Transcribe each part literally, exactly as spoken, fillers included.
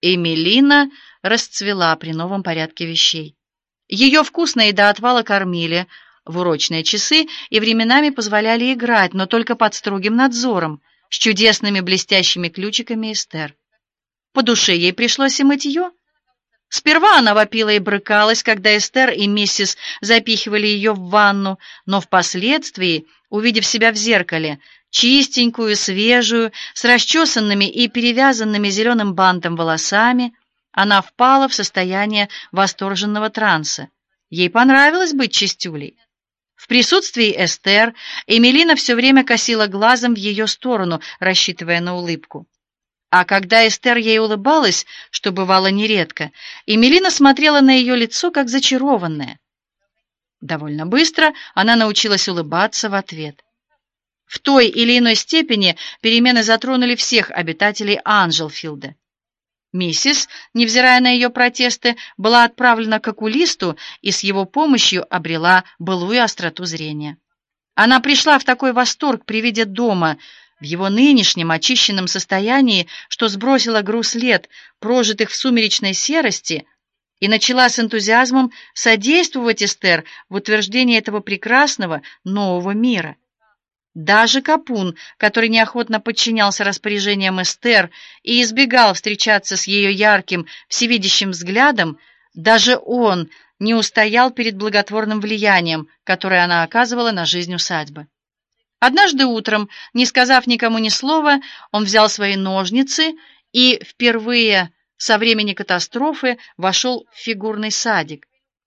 Эмилина расцвела при новом порядке вещей. Ее вкусно и до отвала кормили в урочные часы и временами позволяли играть, но только под строгим надзором, с чудесными блестящими ключиками Эстер. По душе ей пришлось и мытье. Сперва она вопила и брыкалась, когда Эстер и миссис запихивали ее в ванну, но впоследствии, увидев себя в зеркале, чистенькую, свежую, с расчесанными и перевязанными зеленым бантом волосами, она впала в состояние восторженного транса. Ей понравилось быть чистюлей. В присутствии Эстер Эмилина все время косила глазом в ее сторону, рассчитывая на улыбку. А когда Эстер ей улыбалась, что бывало нередко, Эмилина смотрела на ее лицо, как зачарованная. Довольно быстро она научилась улыбаться в ответ. В той или иной степени перемены затронули всех обитателей Анжелфилда. Миссис, невзирая на ее протесты, была отправлена к окулисту и с его помощью обрела былую остроту зрения. Она пришла в такой восторг при виде дома, в его нынешнем очищенном состоянии, что сбросила груз лет, прожитых в сумеречной серости, и начала с энтузиазмом содействовать Эстер в утверждении этого прекрасного нового мира. Даже Капун, который неохотно подчинялся распоряжениям Эстер и избегал встречаться с ее ярким, всевидящим взглядом, даже он не устоял перед благотворным влиянием, которое она оказывала на жизнь усадьбы. Однажды утром, не сказав никому ни слова, он взял свои ножницы и впервые со времени катастрофы вошел в фигурный садик.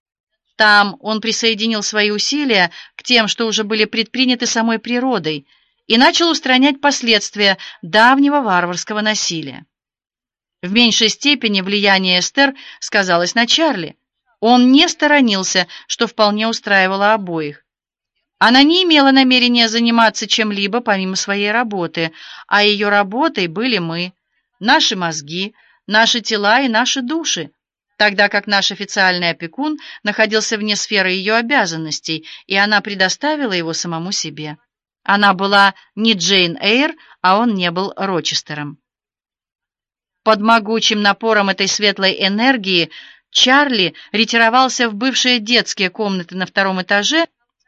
Там он присоединил свои усилия к тем, что уже были предприняты самой природой, и начал устранять последствия давнего варварского насилия. В меньшей степени влияние Эстер сказалось на Чарли. Он не сторонился, что вполне устраивало обоих. Она не имела намерения заниматься чем-либо помимо своей работы, а ее работой были мы, наши мозги, наши тела и наши души, тогда как наш официальный опекун находился вне сферы ее обязанностей, и она предоставила его самому себе. Она была не Джейн Эйр, а он не был Рочестером. Под могучим напором этой светлой энергии Чарли ретировался в бывшие детские комнаты на втором этаже,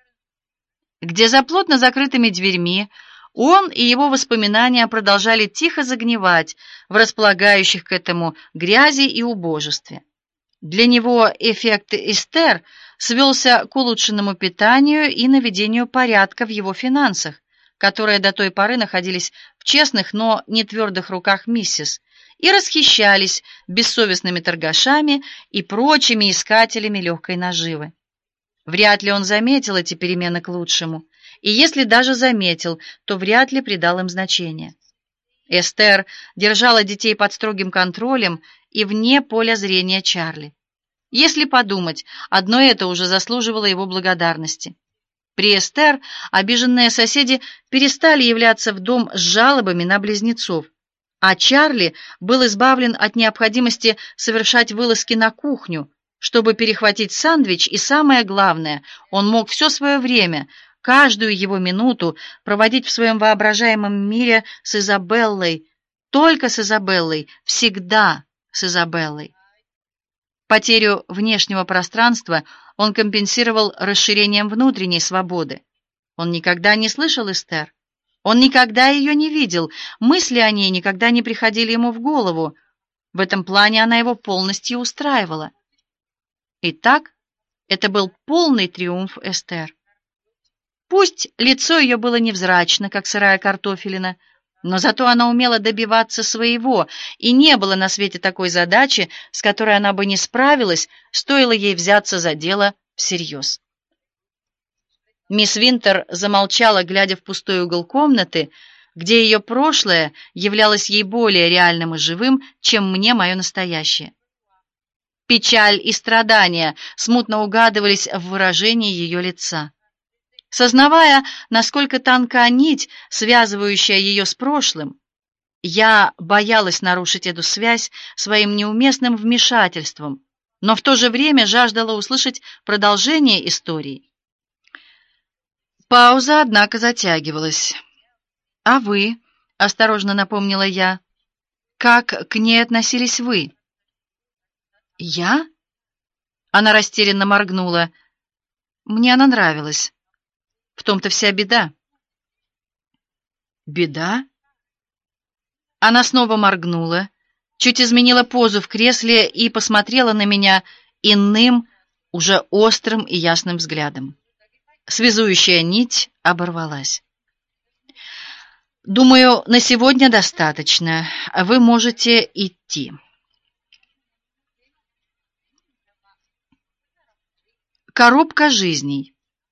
где за плотно закрытыми дверьми он и его воспоминания продолжали тихо загнивать в располагающих к этому грязи и убожестве. Для него эффект Эстер свелся к улучшенному питанию и наведению порядка в его финансах, которые до той поры находились в честных, но не твердых руках миссис, и расхищались бессовестными торгашами и прочими искателями легкой наживы. Вряд ли он заметил эти перемены к лучшему, и если даже заметил, то вряд ли придал им значения. Эстер держала детей под строгим контролем и вне поля зрения Чарли. Если подумать, одно это уже заслуживало его благодарности. При Эстер обиженные соседи перестали являться в дом с жалобами на близнецов, а Чарли был избавлен от необходимости совершать вылазки на кухню, чтобы перехватить сэндвич, и самое главное, он мог все свое время, каждую его минуту проводить в своем воображаемом мире с Изабеллой, только с Изабеллой, всегда с Изабеллой. Потерю внешнего пространства он компенсировал расширением внутренней свободы. Он никогда не слышал Эстер, он никогда ее не видел, мысли о ней никогда не приходили ему в голову. В этом плане она его полностью устраивала. Итак, это был полный триумф Эстер. Пусть лицо ее было невзрачно, как сырая картофелина, но зато она умела добиваться своего, и не было на свете такой задачи, с которой она бы не справилась, стоило ей взяться за дело всерьез. Мисс Винтер замолчала, глядя в пустой угол комнаты, где ее прошлое являлось ей более реальным и живым, чем мне мое настоящее. Печаль и страдания смутно угадывались в выражении ее лица. Сознавая, насколько тонка нить, связывающая ее с прошлым, я боялась нарушить эту связь своим неуместным вмешательством, но в то же время жаждала услышать продолжение истории. Пауза, однако, затягивалась. «А вы?» — осторожно напомнила я. «Как к ней относились вы?» «Я?» Она растерянно моргнула. Мне она нравилась. В том-то вся беда. «Беда?» Она снова моргнула, чуть изменила позу в кресле и посмотрела на меня иным, уже острым и ясным взглядом. Связующая нить оборвалась. «Думаю, на сегодня достаточно. Вы можете идти». Коробка жизней.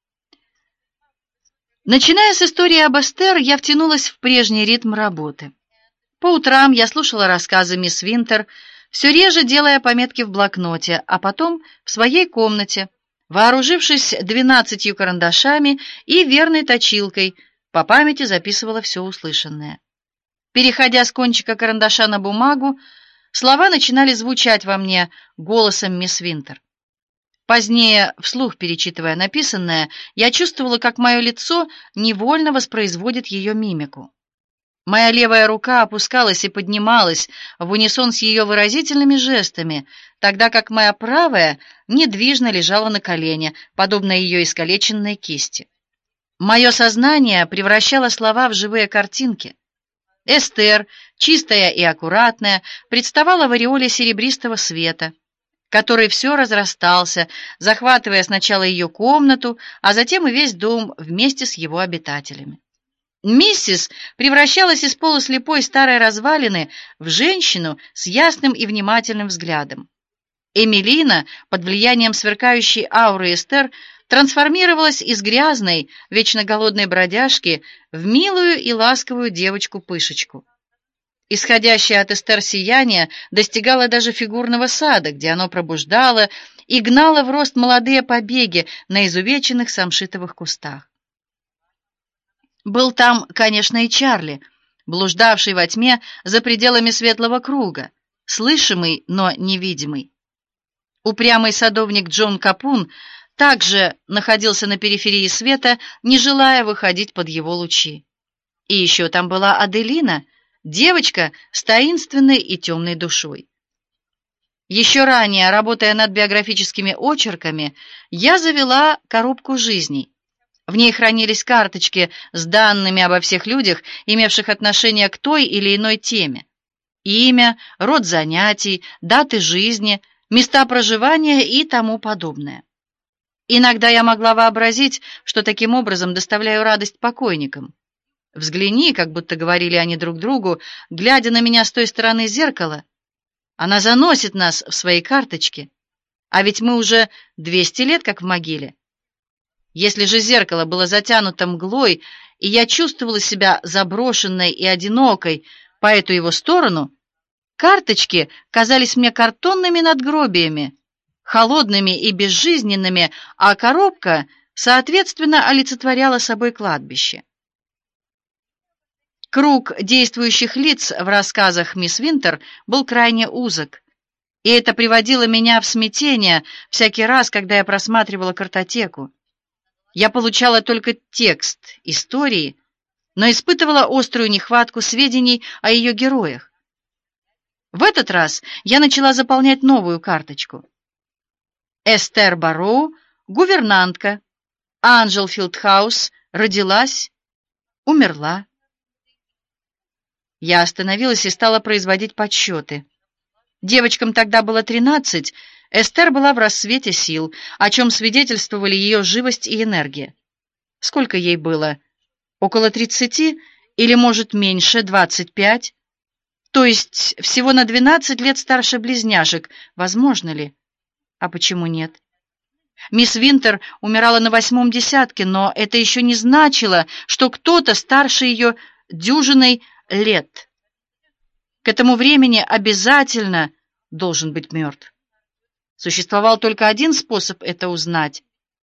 Начиная с истории об Эстер, я втянулась в прежний ритм работы. По утрам я слушала рассказы мисс Винтер, все реже делая пометки в блокноте, а потом в своей комнате, вооружившись двенадцатью карандашами и верной точилкой, по памяти записывала все услышанное. Переходя с кончика карандаша на бумагу, слова начинали звучать во мне голосом мисс Винтер. Позднее, вслух перечитывая написанное, я чувствовала, как мое лицо невольно воспроизводит ее мимику. Моя левая рука опускалась и поднималась в унисон с ее выразительными жестами, тогда как моя правая недвижно лежала на колене, подобно ее искалеченной кисти. Мое сознание превращало слова в живые картинки. Эстер, чистая и аккуратная, представала в ореоле серебристого света, который все разрастался, захватывая сначала ее комнату, а затем и весь дом вместе с его обитателями. Миссис превращалась из полуслепой старой развалины в женщину с ясным и внимательным взглядом. Эмилина, под влиянием сверкающей ауры Эстер, трансформировалась из грязной, вечно голодной бродяжки в милую и ласковую девочку-пышечку. Исходящее от Эстер сияние достигало даже фигурного сада, где оно пробуждало и гнало в рост молодые побеги на изувеченных самшитовых кустах. Был там, конечно, и Чарли, блуждавший во тьме за пределами светлого круга, слышимый, но невидимый. Упрямый садовник Джон Капун также находился на периферии света, не желая выходить под его лучи. И еще там была Аделина, девочка с таинственной и темной душой. Еще ранее, работая над биографическими очерками, я завела коробку жизней. В ней хранились карточки с данными обо всех людях, имевших отношение к той или иной теме. Имя, род занятий, даты жизни, места проживания и тому подобное. Иногда я могла вообразить, что таким образом доставляю радость покойникам. «Взгляни», как будто говорили они друг другу, глядя на меня с той стороны зеркала. Она заносит нас в свои карточки. А ведь мы уже двести лет как в могиле. Если же зеркало было затянуто мглой, и я чувствовала себя заброшенной и одинокой по эту его сторону, карточки казались мне картонными надгробиями, холодными и безжизненными, а коробка, соответственно, олицетворяла собой кладбище. Круг действующих лиц в рассказах мисс Винтер был крайне узок, и это приводило меня в смятение всякий раз, когда я просматривала картотеку. Я получала только текст истории, но испытывала острую нехватку сведений о ее героях. В этот раз я начала заполнять новую карточку. Эстер Барроу, гувернантка, Анжел Филдхаус, родилась, умерла. Я остановилась и стала производить подсчеты. Девочкам тогда было тринадцать, Эстер была в расцвете сил, о чем свидетельствовали ее живость и энергия. Сколько ей было? Около тридцати? Или, может, меньше, двадцать пять? То есть всего на двенадцать лет старше близняшек. Возможно ли? А почему нет? Мисс Винтер умирала на восьмом десятке, но это еще не значило, что кто-то старше ее дюжиной лет. К этому времени обязательно должен быть мертв. Существовал только один способ это узнать.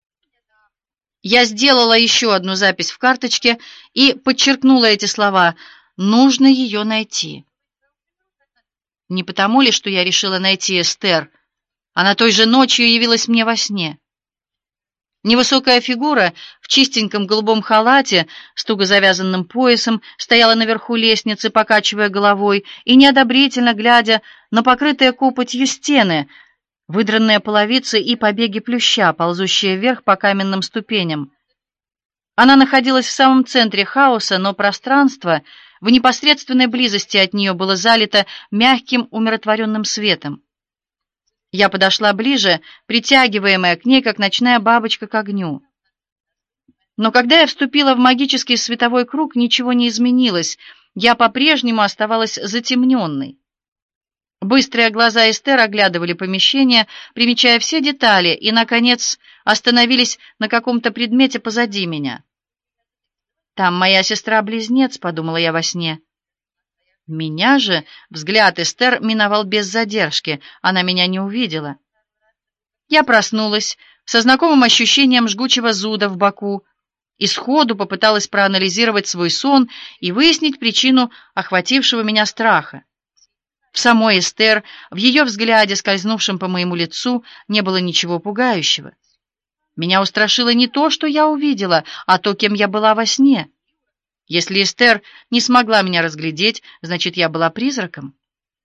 Я сделала еще одну запись в карточке и подчеркнула эти слова: «Нужно ее найти». Не потому ли, что я решила найти Эстер? Она той же ночью явилась мне во сне. Невысокая фигура в чистеньком голубом халате с туго завязанным поясом стояла наверху лестницы, покачивая головой и неодобрительно глядя на покрытые копотью стены, выдранные половицы и побеги плюща, ползущие вверх по каменным ступеням. Она находилась в самом центре хаоса, но пространство в непосредственной близости от нее было залито мягким, умиротворенным светом. Я подошла ближе, притягиваемая к ней, как ночная бабочка к огню. Но когда я вступила в магический световой круг, ничего не изменилось. Я по-прежнему оставалась затемненной. Быстрые глаза Эстер оглядывали помещение, примечая все детали, и, наконец, остановились на каком-то предмете позади меня. «Там моя сестра-близнец», — подумала я во сне. Меня же взгляд Эстер миновал без задержки, она меня не увидела. Я проснулась со знакомым ощущением жгучего зуда в боку и сходу попыталась проанализировать свой сон и выяснить причину охватившего меня страха. В самой Эстер, в ее взгляде, скользнувшем по моему лицу, не было ничего пугающего. Меня устрашило не то, что я увидела, а то, кем я была во сне. Если Эстер не смогла меня разглядеть, значит, я была призраком.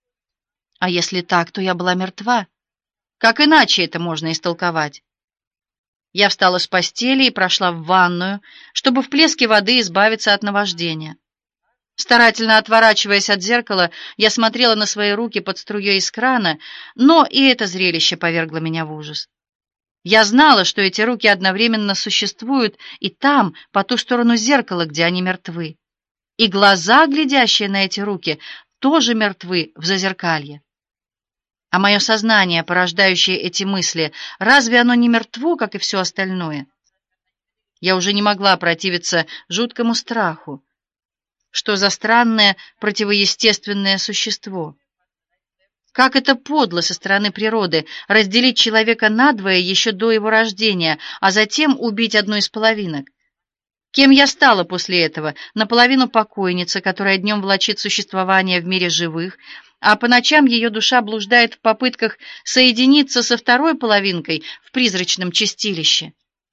А если так, то я была мертва. Как иначе это можно истолковать? Я встала с постели и прошла в ванную, чтобы в плеске воды избавиться от наваждения. Старательно отворачиваясь от зеркала, я смотрела на свои руки под струей из крана, но и это зрелище повергло меня в ужас. Я знала, что эти руки одновременно существуют и там, по ту сторону зеркала, где они мертвы. И глаза, глядящие на эти руки, тоже мертвы в зазеркалье. А мое сознание, порождающее эти мысли, разве оно не мертво, как и все остальное? Я уже не могла противиться жуткому страху. Что за странное, противоестественное существо? Как это подло со стороны природы разделить человека надвое еще до его рождения, а затем убить одну из половинок. Кем я стала после этого? Наполовину покойница, которая днем влачит существование в мире живых, а по ночам ее душа блуждает в попытках соединиться со второй половинкой в призрачном чистилище.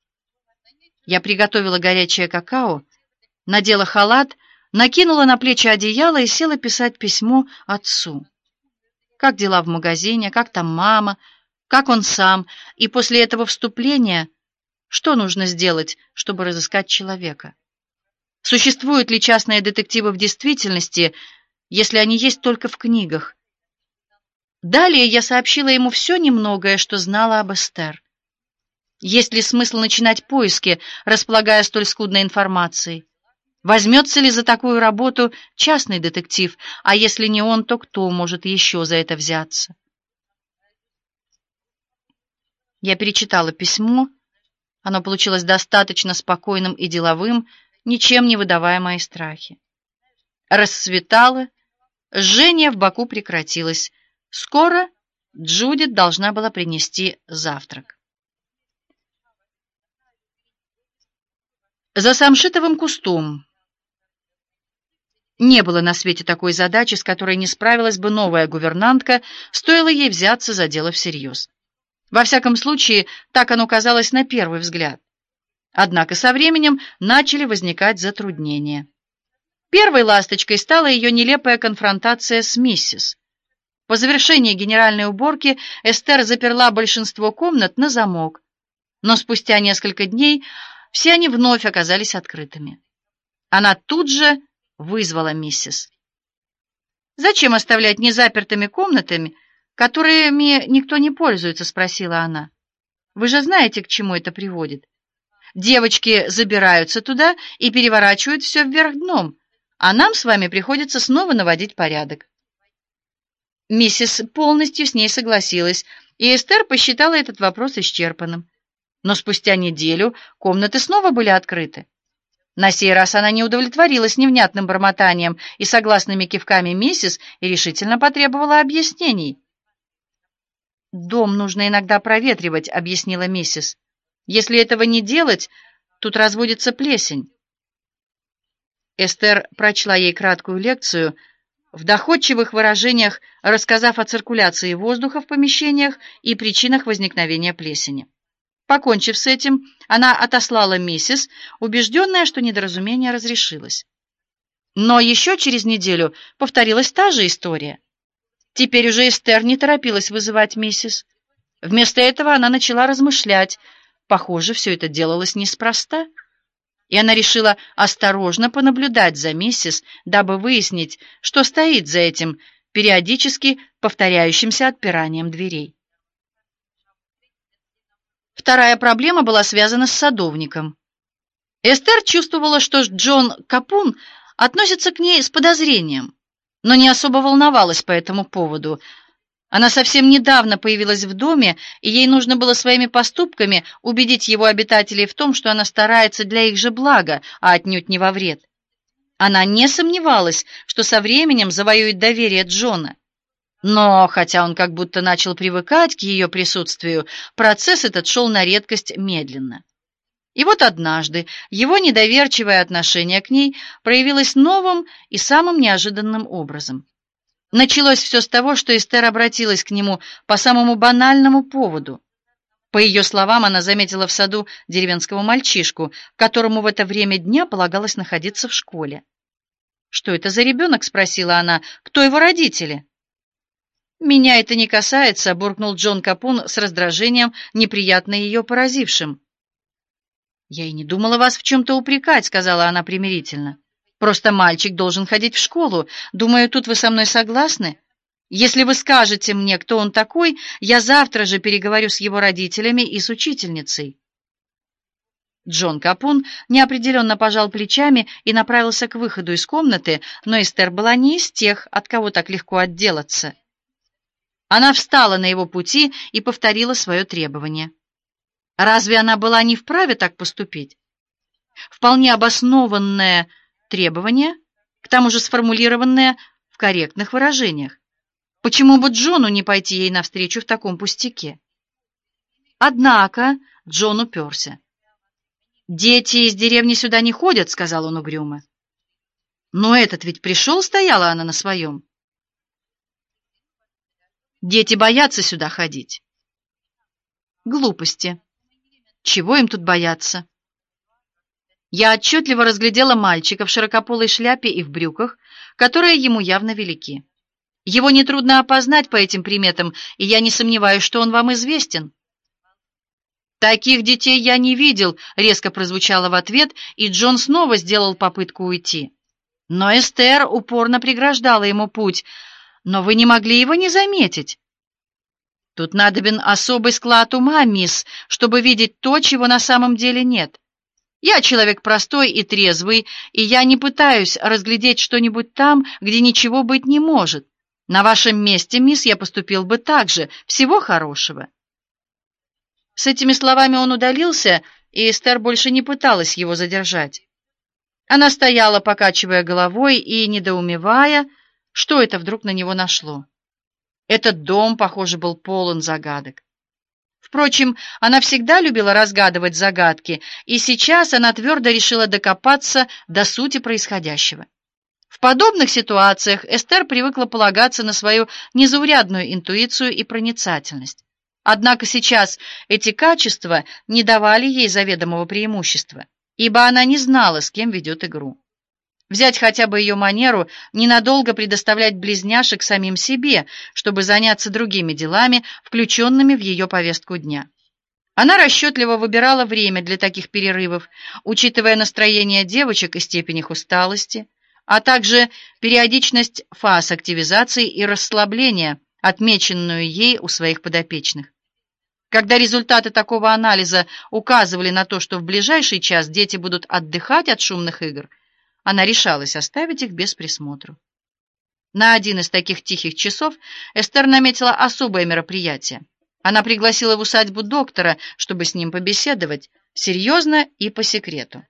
Я приготовила горячее какао, надела халат, накинула на плечи одеяло и села писать письмо отцу. Как дела в магазине, как там мама, как он сам, и после этого вступления, что нужно сделать, чтобы разыскать человека? Существуют ли частные детективы в действительности, если они есть только в книгах? Далее я сообщила ему все немногое, что знала об Эстер. Есть ли смысл начинать поиски, располагая столь скудной информацией? Возьмется ли за такую работу частный детектив, а если не он, то кто может еще за это взяться? Я перечитала письмо. Оно получилось достаточно спокойным и деловым, ничем не выдавая мои страхи. Рассветало, жжение в боку прекратилось. Скоро Джудит должна была принести завтрак. За самшитовым кустом. Не было на свете такой задачи, с которой не справилась бы новая гувернантка, стоило ей взяться за дело всерьез. Во всяком случае, так оно казалось на первый взгляд. Однако со временем начали возникать затруднения. Первой ласточкой стала ее нелепая конфронтация с миссис. По завершении генеральной уборки Эстер заперла большинство комнат на замок, но спустя несколько дней все они вновь оказались открытыми. Она тут же вызвала миссис. «Зачем оставлять незапертыми комнатами, которыми никто не пользуется?» — спросила она. «Вы же знаете, к чему это приводит. Девочки забираются туда и переворачивают все вверх дном, а нам с вами приходится снова наводить порядок». Миссис полностью с ней согласилась, и Эстер посчитала этот вопрос исчерпанным. Но спустя неделю комнаты снова были открыты. На сей раз она не удовлетворилась невнятным бормотанием и согласными кивками миссис и решительно потребовала объяснений. «Дом нужно иногда проветривать», — объяснила миссис. «Если этого не делать, тут разводится плесень». Эстер прочла ей краткую лекцию, в доходчивых выражениях рассказав о циркуляции воздуха в помещениях и причинах возникновения плесени. Покончив с этим, она отослала миссис, убежденная, что недоразумение разрешилось. Но еще через неделю повторилась та же история. Теперь уже Эстер не торопилась вызывать миссис. Вместо этого она начала размышлять. Похоже, все это делалось неспроста. И она решила осторожно понаблюдать за миссис, дабы выяснить, что стоит за этим периодически повторяющимся отпиранием дверей. Вторая проблема была связана с садовником. Эстер чувствовала, что Джон Капун относится к ней с подозрением, но не особо волновалась по этому поводу. Она совсем недавно появилась в доме, и ей нужно было своими поступками убедить его обитателей в том, что она старается для их же блага, а отнюдь не во вред. Она не сомневалась, что со временем завоюет доверие Джона. Но, хотя он как будто начал привыкать к ее присутствию, процесс этот шел на редкость медленно. И вот однажды его недоверчивое отношение к ней проявилось новым и самым неожиданным образом. Началось все с того, что Эстер обратилась к нему по самому банальному поводу. По ее словам, она заметила в саду деревенского мальчишку, которому в это время дня полагалось находиться в школе. «Что это за ребенок?» — спросила она. «Кто его родители?» «Меня это не касается», — буркнул Джон Капун с раздражением, неприятно ее поразившим. «Я и не думала вас в чем-то упрекать», — сказала она примирительно. «Просто мальчик должен ходить в школу. Думаю, тут вы со мной согласны? Если вы скажете мне, кто он такой, я завтра же переговорю с его родителями и с учительницей». Джон Капун неопределенно пожал плечами и направился к выходу из комнаты, но Эстер была не из тех, от кого так легко отделаться. Она встала на его пути и повторила свое требование. Разве она была не вправе так поступить? Вполне обоснованное требование, к тому же сформулированное в корректных выражениях. Почему бы Джону не пойти ей навстречу в таком пустяке? Однако Джон уперся. «Дети из деревни сюда не ходят», — сказал он угрюмо. «Но этот ведь пришел», — стояла она на своем. «Дети боятся сюда ходить». «Глупости. Чего им тут бояться?» Я отчетливо разглядела мальчика в широкополой шляпе и в брюках, которые ему явно велики. Его нетрудно опознать по этим приметам, и я не сомневаюсь, что он вам известен. «Таких детей я не видел», — резко прозвучало в ответ, и Джон снова сделал попытку уйти. Но Эстер упорно преграждала ему путь. «Но вы не могли его не заметить». «Тут надобен особый склад ума, мисс, чтобы видеть то, чего на самом деле нет. Я человек простой и трезвый, и я не пытаюсь разглядеть что-нибудь там, где ничего быть не может. На вашем месте, мисс, я поступил бы так же. Всего хорошего». С этими словами он удалился, и Эстер больше не пыталась его задержать. Она стояла, покачивая головой и недоумевая, что это вдруг на него нашло. Этот дом, похоже, был полон загадок. Впрочем, она всегда любила разгадывать загадки, и сейчас она твердо решила докопаться до сути происходящего. В подобных ситуациях Эстер привыкла полагаться на свою незаурядную интуицию и проницательность. Однако сейчас эти качества не давали ей заведомого преимущества, ибо она не знала, с кем ведет игру. Взять хотя бы ее манеру ненадолго предоставлять близняшек самим себе, чтобы заняться другими делами, включенными в ее повестку дня. Она расчетливо выбирала время для таких перерывов, учитывая настроение девочек и степень их усталости, а также периодичность фаз активизации и расслабления, отмеченную ей у своих подопечных. Когда результаты такого анализа указывали на то, что в ближайший час дети будут отдыхать от шумных игр, она решалась оставить их без присмотра. На один из таких тихих часов Эстер наметила особое мероприятие. Она пригласила в усадьбу доктора, чтобы с ним побеседовать, серьезно и по секрету.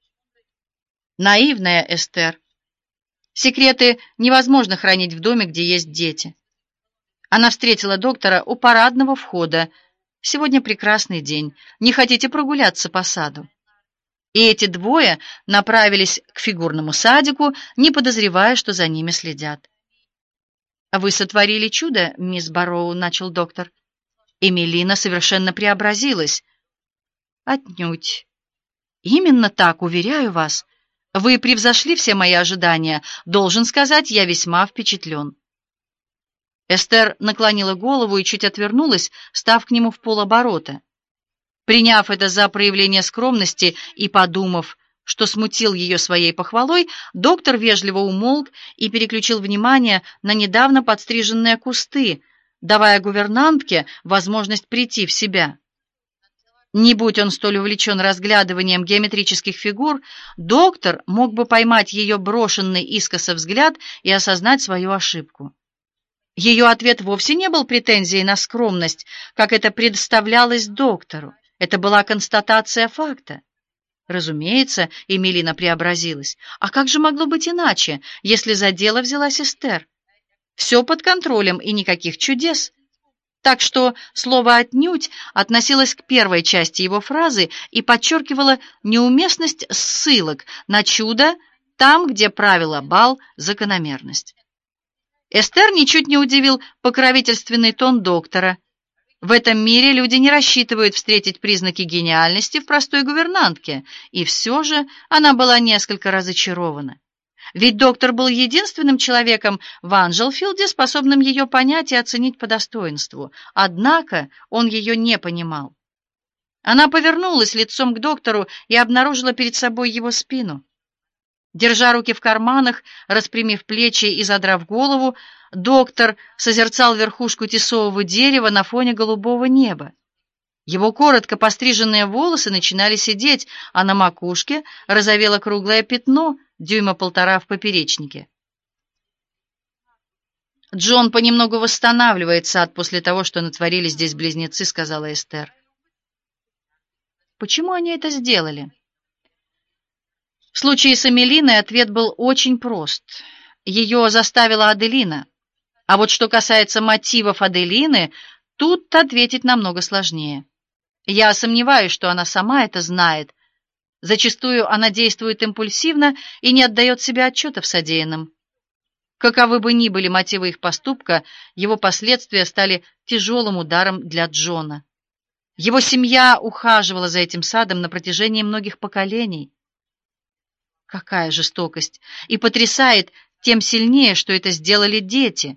Наивная Эстер. Секреты невозможно хранить в доме, где есть дети. Она встретила доктора у парадного входа. «Сегодня прекрасный день. Не хотите прогуляться по саду?» И эти двое направились к фигурному садику, не подозревая, что за ними следят. «Вы сотворили чудо, мисс Барроу», — начал доктор. Эмилина совершенно преобразилась. «Отнюдь. Именно так, уверяю вас. Вы превзошли все мои ожидания. Должен сказать, я весьма впечатлен». Эстер наклонила голову и чуть отвернулась, став к нему в полоборота. Приняв это за проявление скромности и подумав, что смутил ее своей похвалой, доктор вежливо умолк и переключил внимание на недавно подстриженные кусты, давая гувернантке возможность прийти в себя. Не будь он столь увлечен разглядыванием геометрических фигур, доктор мог бы поймать ее брошенный искоса взгляд и осознать свою ошибку. Ее ответ вовсе не был претензией на скромность, как это представлялось доктору. Это была констатация факта. Разумеется, Эмилина преобразилась. А как же могло быть иначе, если за дело взялась Эстер? Все под контролем и никаких чудес. Так что слово «отнюдь» относилось к первой части его фразы и подчеркивало неуместность ссылок на чудо там, где правило бал закономерность. Эстер ничуть не удивил покровительственный тон доктора. В этом мире люди не рассчитывают встретить признаки гениальности в простой гувернантке, и все же она была несколько разочарована. Ведь доктор был единственным человеком в Анжелфилде, способным ее понять и оценить по достоинству. Однако он ее не понимал. Она повернулась лицом к доктору и обнаружила перед собой его спину. Держа руки в карманах, распрямив плечи и задрав голову, доктор созерцал верхушку тисового дерева на фоне голубого неба. Его коротко постриженные волосы начинали сидеть, а на макушке розовело круглое пятно, дюйма полтора в поперечнике. «Джон понемногу восстанавливается от после того, что натворили здесь близнецы», — сказала Эстер. «Почему они это сделали?» В случае с Эмилиной ответ был очень прост. Ее заставила Аделина. А вот что касается мотивов Аделины, тут ответить намного сложнее. Я сомневаюсь, что она сама это знает. Зачастую она действует импульсивно и не отдает себе отчета в содеянном. Каковы бы ни были мотивы их поступка, его последствия стали тяжелым ударом для Джона. Его семья ухаживала за этим садом на протяжении многих поколений. Какая жестокость! И потрясает тем сильнее, что это сделали дети.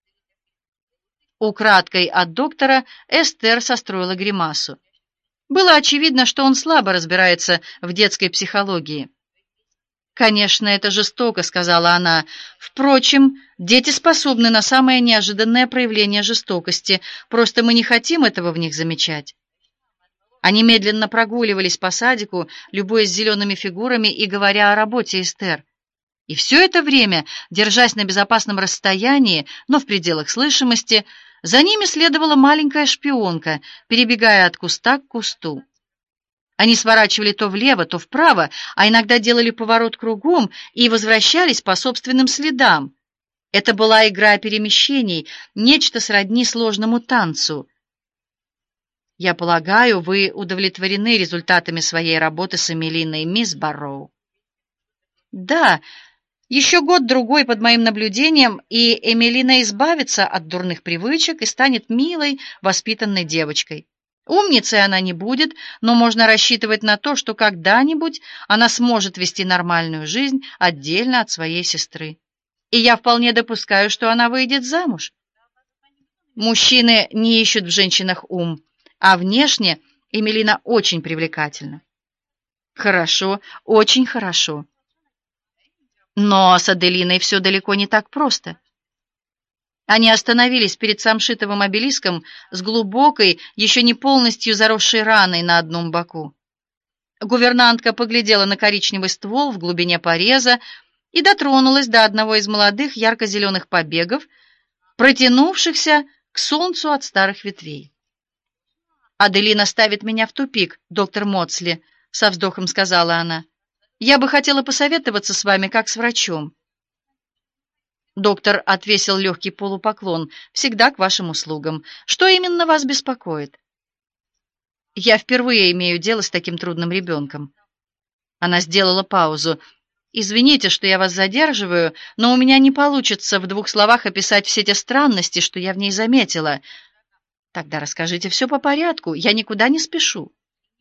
Украдкой от доктора Эстер состроила гримасу. Было очевидно, что он слабо разбирается в детской психологии. «Конечно, это жестоко», — сказала она. «Впрочем, дети способны на самое неожиданное проявление жестокости. Просто мы не хотим этого в них замечать». Они медленно прогуливались по садику, любуясь зелеными фигурами и говоря о работе Эстер. И все это время, держась на безопасном расстоянии, но в пределах слышимости, за ними следовала маленькая шпионка, перебегая от куста к кусту. Они сворачивали то влево, то вправо, а иногда делали поворот кругом и возвращались по собственным следам. Это была игра перемещений, нечто сродни сложному танцу. «Я полагаю, вы удовлетворены результатами своей работы с Эмилиной, мисс Барроу?» «Да, еще год-другой под моим наблюдением, и Эмилина избавится от дурных привычек и станет милой, воспитанной девочкой. Умницей она не будет, но можно рассчитывать на то, что когда-нибудь она сможет вести нормальную жизнь отдельно от своей сестры. И я вполне допускаю, что она выйдет замуж. Мужчины не ищут в женщинах ум, а внешне Эмилина очень привлекательна». «Хорошо, очень хорошо. Но с Аделиной все далеко не так просто». Они остановились перед самшитовым обелиском с глубокой, еще не полностью заросшей раной на одном боку. Гувернантка поглядела на коричневый ствол в глубине пореза и дотронулась до одного из молодых ярко-зеленых побегов, протянувшихся к солнцу от старых ветвей. «Аделина ставит меня в тупик, доктор Моцли», — со вздохом сказала она. «Я бы хотела посоветоваться с вами, как с врачом». Доктор отвесил легкий полупоклон. «Всегда к вашим услугам. Что именно вас беспокоит?» «Я впервые имею дело с таким трудным ребенком». Она сделала паузу. «Извините, что я вас задерживаю, но у меня не получится в двух словах описать все те странности, что я в ней заметила». «Тогда расскажите все по порядку, я никуда не спешу».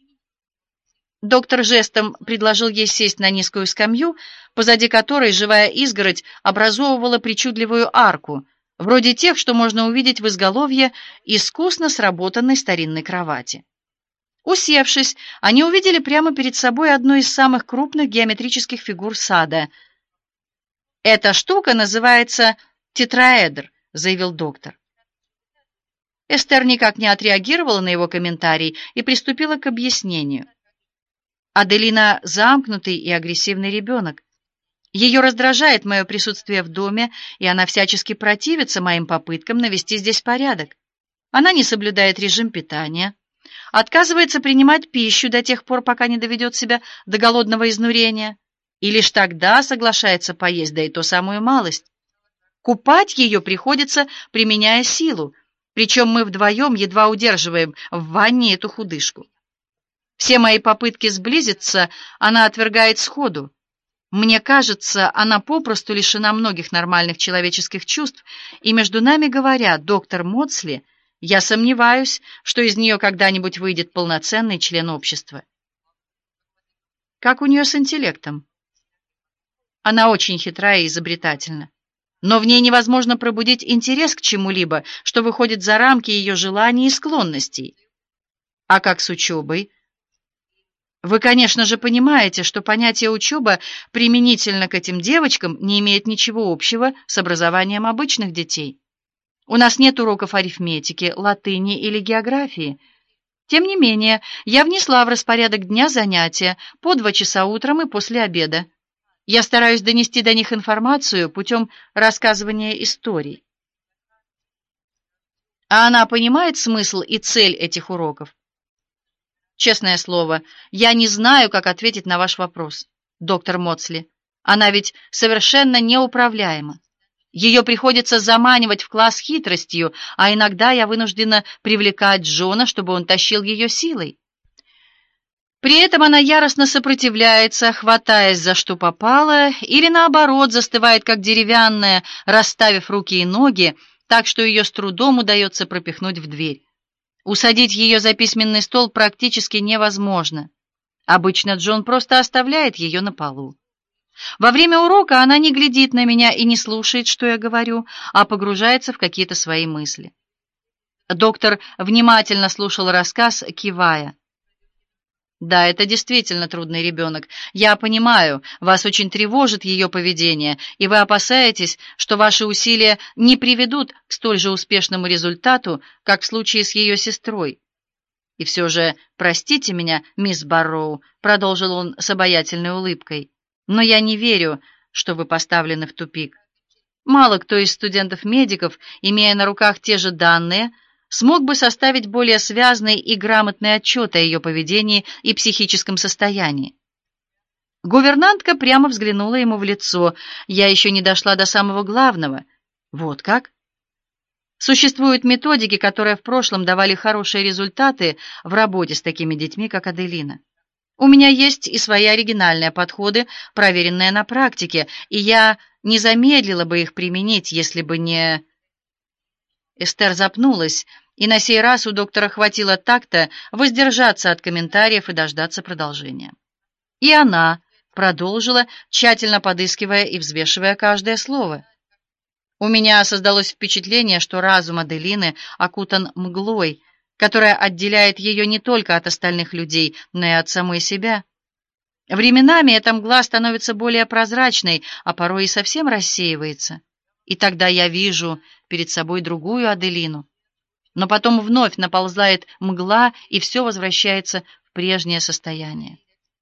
Доктор жестом предложил ей сесть на низкую скамью, позади которой живая изгородь образовывала причудливую арку, вроде тех, что можно увидеть в изголовье искусно сработанной старинной кровати. Усевшись, они увидели прямо перед собой одну из самых крупных геометрических фигур сада. «Эта штука называется тетраэдр», — заявил доктор. Эстер никак не отреагировала на его комментарий и приступила к объяснению. Аделина — замкнутый и агрессивный ребенок. Ее раздражает мое присутствие в доме, и она всячески противится моим попыткам навести здесь порядок. Она не соблюдает режим питания, отказывается принимать пищу до тех пор, пока не доведет себя до голодного изнурения, и лишь тогда соглашается поесть, да и то самую малость. Купать ее приходится, применяя силу, причем мы вдвоем едва удерживаем в ванне эту худышку. Все мои попытки сблизиться она отвергает сходу. Мне кажется, она попросту лишена многих нормальных человеческих чувств, и между нами говоря, доктор Модсли, я сомневаюсь, что из нее когда-нибудь выйдет полноценный член общества. Как у нее с интеллектом? Она очень хитрая и изобретательна, но в ней невозможно пробудить интерес к чему-либо, что выходит за рамки ее желаний и склонностей. А как с учебой? Вы, конечно же, понимаете, что понятие «учеба» применительно к этим девочкам не имеет ничего общего с образованием обычных детей. У нас нет уроков арифметики, латыни или географии. Тем не менее, я внесла в распорядок дня занятия по два часа утром и после обеда. Я стараюсь донести до них информацию путем рассказывания историй. А она понимает смысл и цель этих уроков? Честное слово, я не знаю, как ответить на ваш вопрос, доктор Модсли. Она ведь совершенно неуправляема. Ее приходится заманивать в класс хитростью, а иногда я вынуждена привлекать Джона, чтобы он тащил ее силой. При этом она яростно сопротивляется, хватаясь за что попало, или наоборот застывает как деревянная, расставив руки и ноги, так что ее с трудом удается пропихнуть в дверь. Усадить ее за письменный стол практически невозможно. Обычно Джон просто оставляет ее на полу. Во время урока она не глядит на меня и не слушает, что я говорю, а погружается в какие-то свои мысли. Доктор внимательно слушал рассказ, кивая. Да, это действительно трудный ребенок. Я понимаю, вас очень тревожит ее поведение, и вы опасаетесь, что ваши усилия не приведут к столь же успешному результату, как в случае с ее сестрой. И все же, простите меня, мисс Барроу, продолжил он с обаятельной улыбкой, но я не верю, что вы поставлены в тупик. Мало кто из студентов-медиков, имея на руках те же данные, смог бы составить более связный и грамотный отчет о ее поведении и психическом состоянии. Гувернантка прямо взглянула ему в лицо. Я еще не дошла до самого главного. Вот как? Существуют методики, которые в прошлом давали хорошие результаты в работе с такими детьми, как Аделина. У меня есть и свои оригинальные подходы, проверенные на практике, и я не замедлила бы их применить, если бы не... Эстер запнулась, и на сей раз у доктора хватило такта воздержаться от комментариев и дождаться продолжения. И она продолжила, тщательно подыскивая и взвешивая каждое слово. У меня создалось впечатление, что разум Аделины окутан мглой, которая отделяет ее не только от остальных людей, но и от самой себя. Временами эта мгла становится более прозрачной, а порой и совсем рассеивается. И тогда я вижу перед собой другую Аделину. Но потом вновь наползает мгла, и все возвращается в прежнее состояние.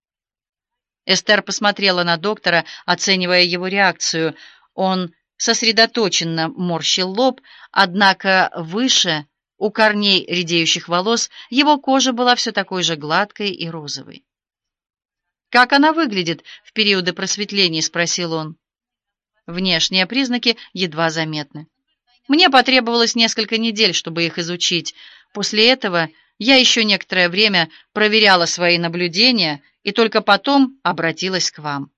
Эстер посмотрела на доктора, оценивая его реакцию. Он сосредоточенно морщил лоб, однако выше, у корней редеющих волос, его кожа была все такой же гладкой и розовой. «Как она выглядит в периоды просветления?» — спросил он. Внешние признаки едва заметны. Мне потребовалось несколько недель, чтобы их изучить. После этого я еще некоторое время проверяла свои наблюдения и только потом обратилась к вам.